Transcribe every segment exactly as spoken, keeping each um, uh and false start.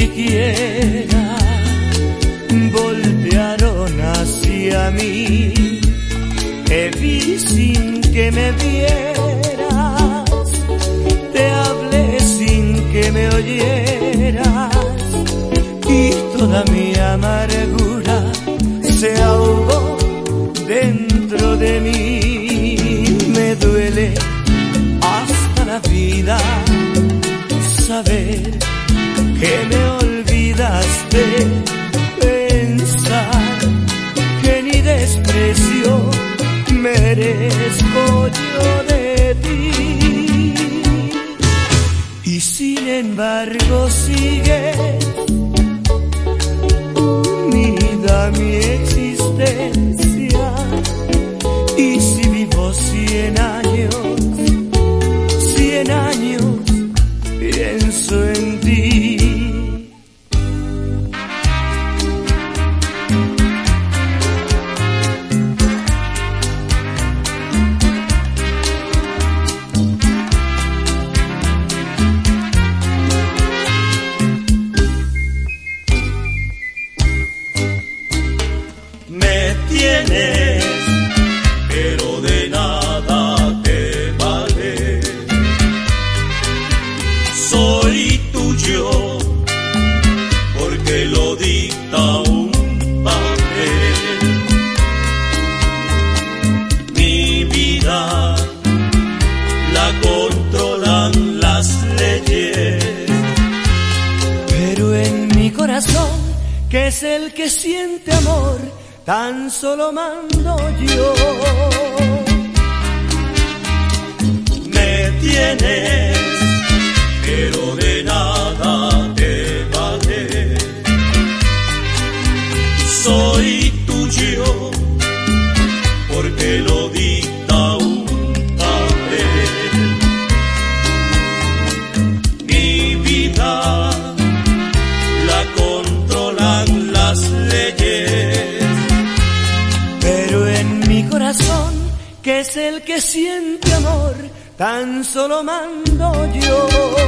siquiera voltearon hacia mí. Te vi sin que me vieras, te hablé sin que me oyeras, y toda mi amargura se ahogó dentro de mí. Me duele hasta la vida saber que me olvidaste, pensar que ni desprecio merezco yo de ti. Y sin embargo sigues unida a mi existencia, y si vivo cien años, cien años pienso en ti. Me tienes, pero de nada te vale. Soy tuyo porque lo dicta un papel. Mi vida la controlan las leyes, pero en mi corazón, que es el que siente amor, tan solo mando yo. Me tienes, pero de nada te vale. Soy tuyo porque lo dicta un papel. Mi vida la controlan las leyes, pero en mi corazón, que es el que siente amor, tan solo mando yo.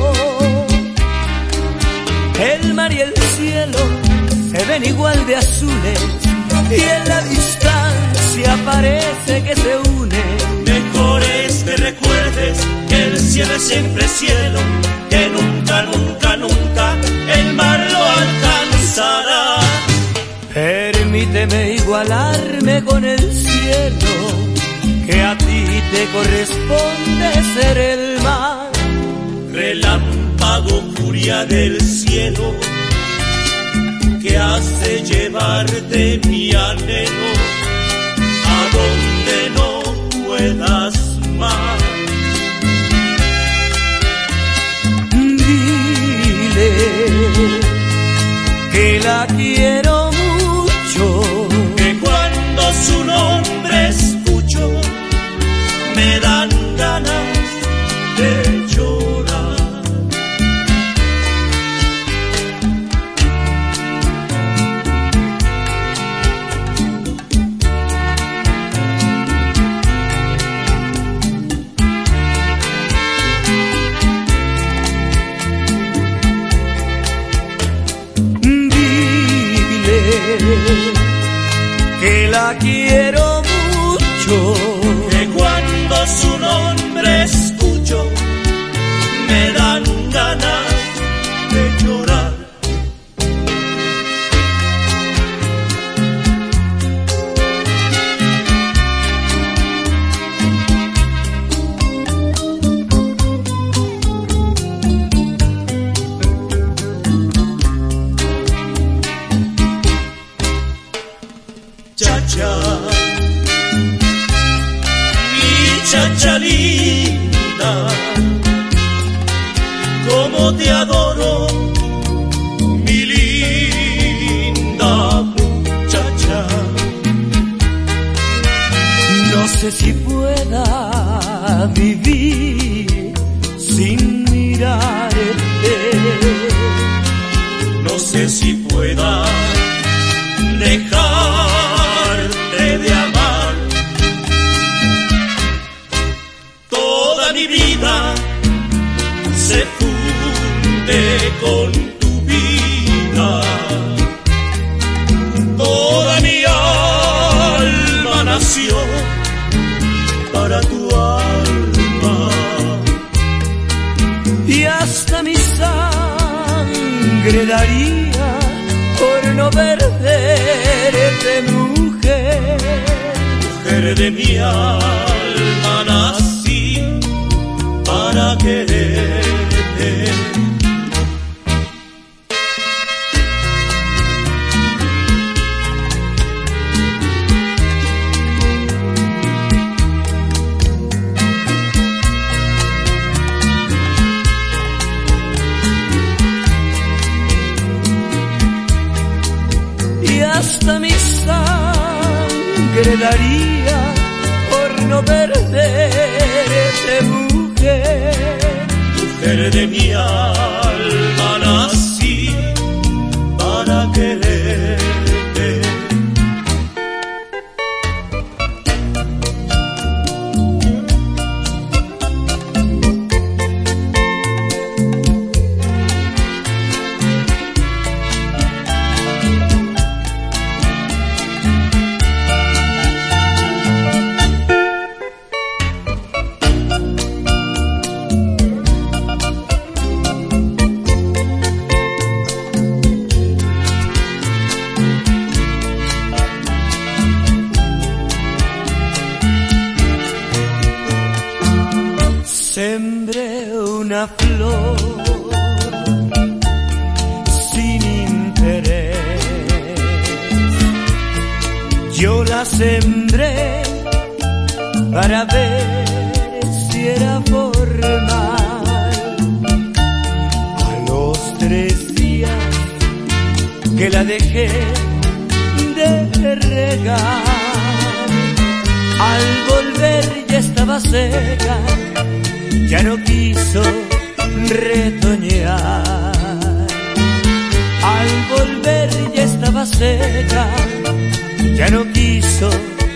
El mar y el cielo se ven igual de azules, y en la distancia parece que se unen. Mejor es que recuerdes que el cielo es siempre cielo, que nunca, nunca, nunca el mar lo alcanzará. Permíteme igualarme con el cielo, que a ti te corresponde ser el mar. Relámpago, furia del cielo, que hace llevarte mi anhelo a donde no puedas más. Dile que la quiero mucho, que cuando su nombre escucho me dan ganas de llorar. que la quiero mucho, que cuando su nombre escucho me dan ganas de llorar. Chacha, mi chacha linda, como te adoro, mi linda muchacha. no sé si pueda vivir sin mirarte, no sé si pueda dejarte de amar. Toda mi vida se funde con tu vida. sangre daría por no perderte, mujer. Mujer de mi alma, nací para quererte. Hasta mi sangre daría por no perderte, mujer. Mujer de mi alma, nací para quererte. Sembré una flor sin interés, yo la sembré para ver si era formal. A los tres días que la dejé de regar, al volver ya estaba seca, ya no quiso retoñar. Al volver ya estaba seca, ya no quiso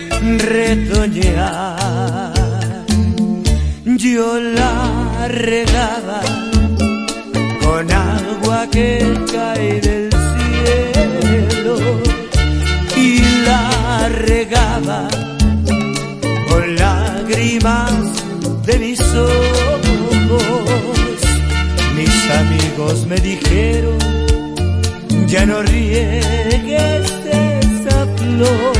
retoñar. Yo la regaba con agua que cae del cielo y la regaba con lágrimas de mis ojos. Mis amigos me dijeron, ya no riegues esa flor,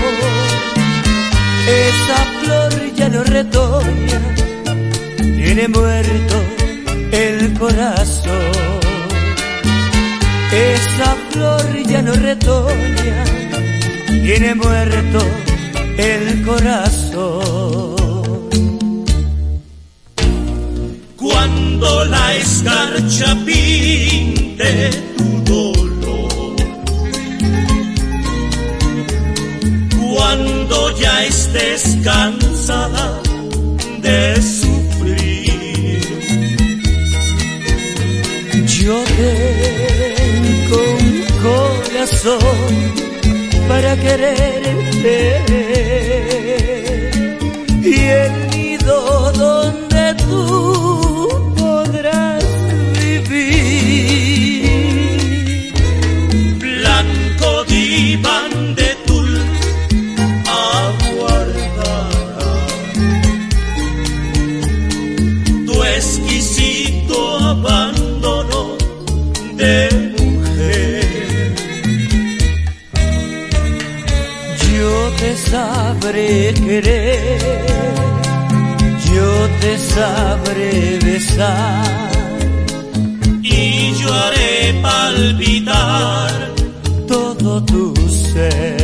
esa flor ya no retoña, tiene muerto el corazón. Esa flor ya no retoña, tiene muerto el corazón. Cuando la escarcha pinte tu dolor, cuando ya estés cansada de sufrir, yo tengo un corazón para quererte y el nido donde tú podrás vivir. Blanco diván de tul aguardará tu exquisito abandono de mujer. Yo te sabré querer, yo te sabré besar y yo haré palpitar todo tu ser.